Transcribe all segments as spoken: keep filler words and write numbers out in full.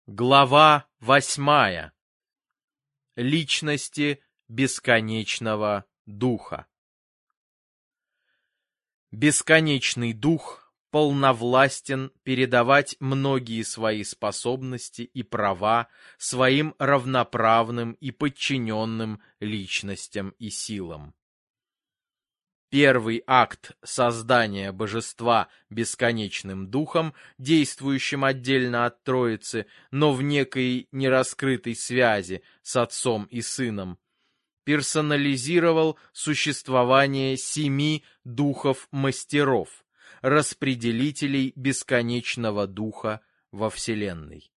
Глава восьмая. Личности бесконечного Духа. Бесконечный Дух полновластен передавать многие свои способности и права своим равноправным и подчиненным личностям и силам. Первый акт создания божества бесконечным духом, действующим отдельно от Троицы, но в некой нераскрытой связи с Отцом и Сыном, персонализировал существование семи духов-мастеров, распределителей бесконечного духа во Вселенной.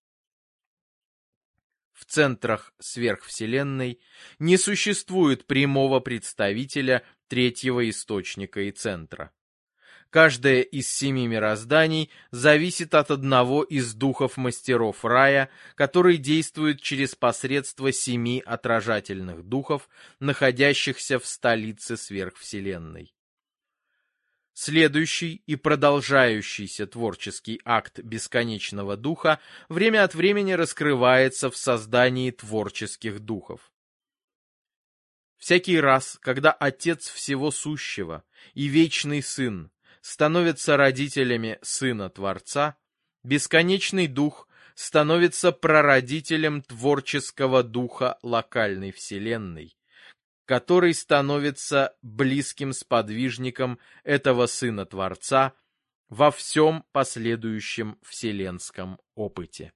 В центрах сверхвселенной не существует прямого представителя третьего источника и центра. Каждое из семи мирозданий зависит от одного из духов-мастеров рая, который действует через посредство семи отражательных духов, находящихся в столице сверхвселенной. Следующий и продолжающийся творческий акт бесконечного духа время от времени раскрывается в создании творческих духов. Всякий раз, когда Отец Всего Сущего и Вечный Сын становятся родителями Сына Творца, бесконечный Дух становится прародителем творческого духа локальной Вселенной, который становится близким сподвижником этого Сына Творца во всем последующем вселенском опыте.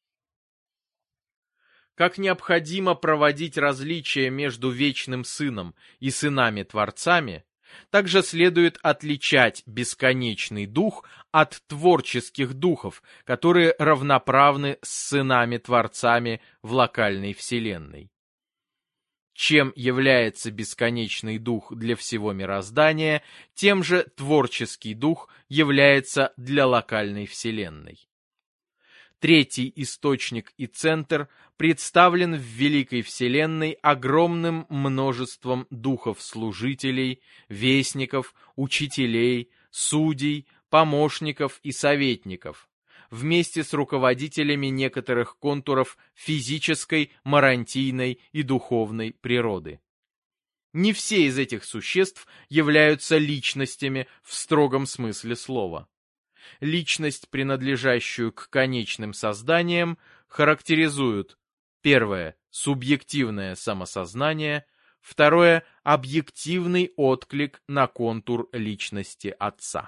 Как необходимо проводить различия между Вечным Сыном и Сынами-Творцами, также следует отличать бесконечный дух от творческих духов, которые равноправны с Сынами-Творцами в локальной Вселенной. Чем является бесконечный дух для всего мироздания, тем же творческий дух является для локальной Вселенной. Третий источник и центр представлен в Великой Вселенной огромным множеством духов-служителей, вестников, учителей, судей, помощников и советников, вместе с руководителями некоторых контуров физической, марантийной и духовной природы. Не все из этих существ являются личностями в строгом смысле слова. Личность, принадлежащую к конечным созданиям, характеризуют: первое – субъективное самосознание, второе – объективный отклик на контур личности Отца.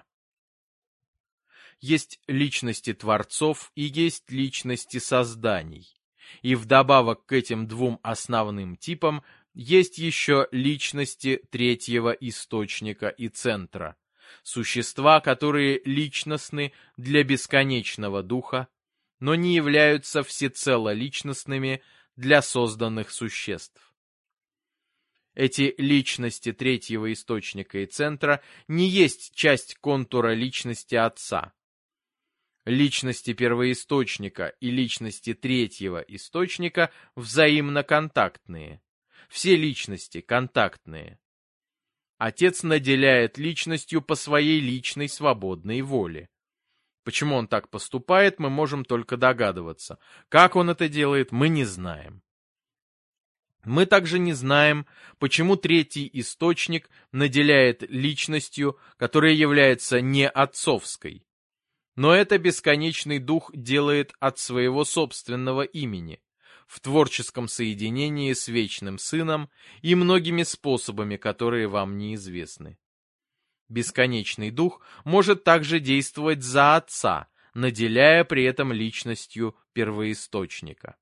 Есть личности творцов и есть личности созданий. И вдобавок к этим двум основным типам есть еще личности третьего источника и центра. Существа, которые личностны для бесконечного духа, но не являются всецело личностными для созданных существ. Эти личности третьего источника и центра не есть часть контура личности Отца. Личности первоисточника и личности третьего источника взаимно контактные. Все личности контактные. Отец наделяет личностью по своей личной свободной воле. Почему он так поступает, мы можем только догадываться. Как он это делает, мы не знаем. Мы также не знаем, почему третий источник наделяет личностью, которая является не отцовской. Но это бесконечный дух делает от своего собственного имени, в творческом соединении с Вечным Сыном и многими способами, которые вам неизвестны. Бесконечный дух может также действовать за Отца, наделяя при этом личностью первоисточника.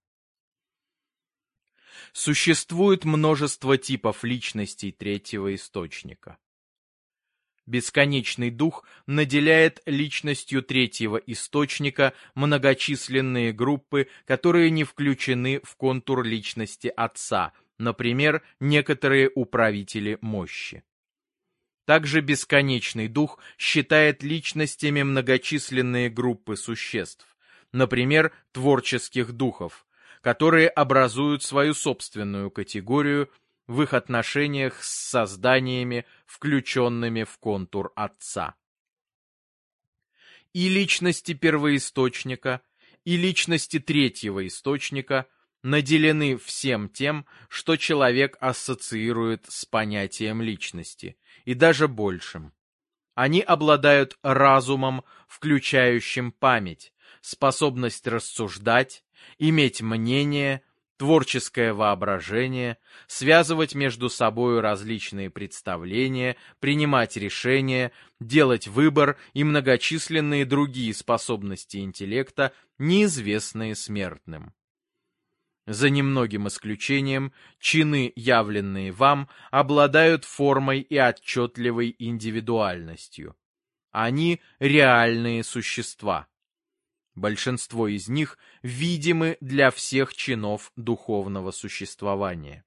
Существует множество типов личностей третьего источника. Бесконечный дух наделяет личностью третьего источника многочисленные группы, которые не включены в контур личности Отца, например, некоторые управители мощи. Также бесконечный дух считает личностями многочисленные группы существ, например, творческих духов, которые образуют свою собственную категорию в их отношениях с созданиями, включенными в контур Отца. И личности первоисточника, и личности третьего источника наделены всем тем, что человек ассоциирует с понятием личности, и даже большим. Они обладают разумом, включающим память, способность рассуждать, иметь мнение, творческое воображение, связывать между собой различные представления, принимать решения, делать выбор и многочисленные другие способности интеллекта, неизвестные смертным. За немногим исключением, чины, явленные вам, обладают формой и отчетливой индивидуальностью. Они реальные существа. Большинство из них видимы для всех чинов духовного существования.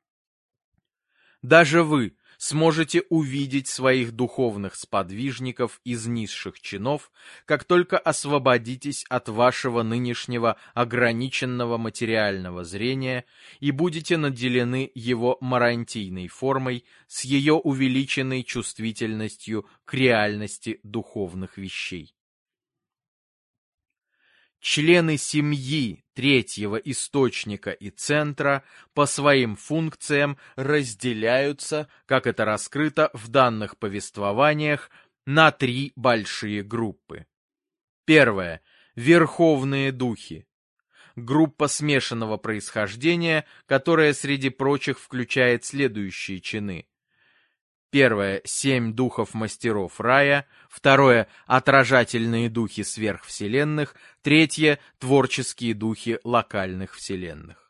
Даже вы сможете увидеть своих духовных сподвижников из низших чинов, как только освободитесь от вашего нынешнего ограниченного материального зрения и будете наделены его марантийной формой с ее увеличенной чувствительностью к реальности духовных вещей. Члены семьи третьего источника и центра по своим функциям разделяются, как это раскрыто в данных повествованиях, на три большие группы. Первое. Верховные духи. Группа смешанного происхождения, которая среди прочих включает следующие чины. Первое — семь духов мастеров рая, второе — отражательные духи сверхвселенных, третье — творческие духи локальных вселенных.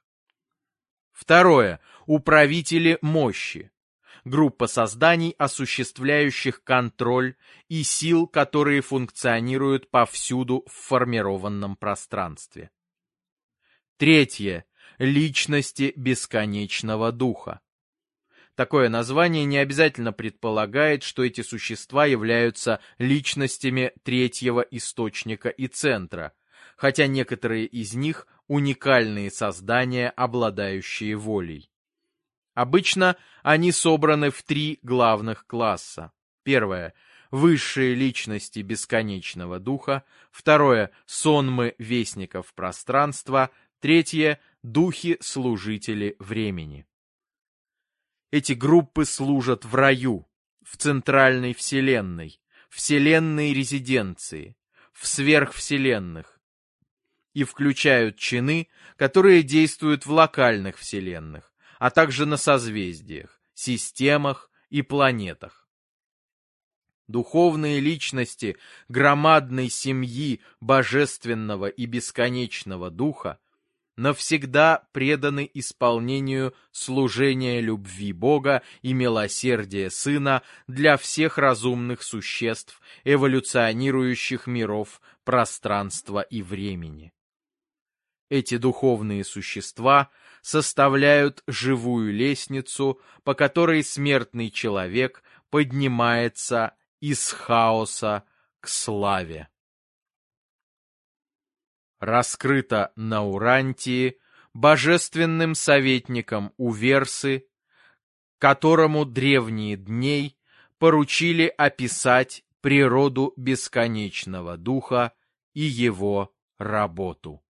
Второе — управители мощи, группа созданий, осуществляющих контроль и сил, которые функционируют повсюду в формированном пространстве. Третье — личности бесконечного духа. Такое название не обязательно предполагает, что эти существа являются личностями третьего источника и центра, хотя некоторые из них — уникальные создания, обладающие волей. Обычно они собраны в три главных класса. Первое — высшие личности бесконечного духа, второе — сонмы вестников пространства, третье — духи-служители времени. Эти группы служат в раю, в центральной вселенной, вселенной резиденции, в сверхвселенных и включают чины, которые действуют в локальных вселенных, а также на созвездиях, системах и планетах. Духовные личности громадной семьи божественного и бесконечного духа навсегда преданы исполнению служения любви Бога и милосердия Сына для всех разумных существ, эволюционирующих миров, пространства и времени. Эти духовные существа составляют живую лестницу, по которой смертный человек поднимается из хаоса к славе. Раскрыто на Урантии божественным советником Уверсы, которому древние дней поручили описать природу бесконечного духа и его работу.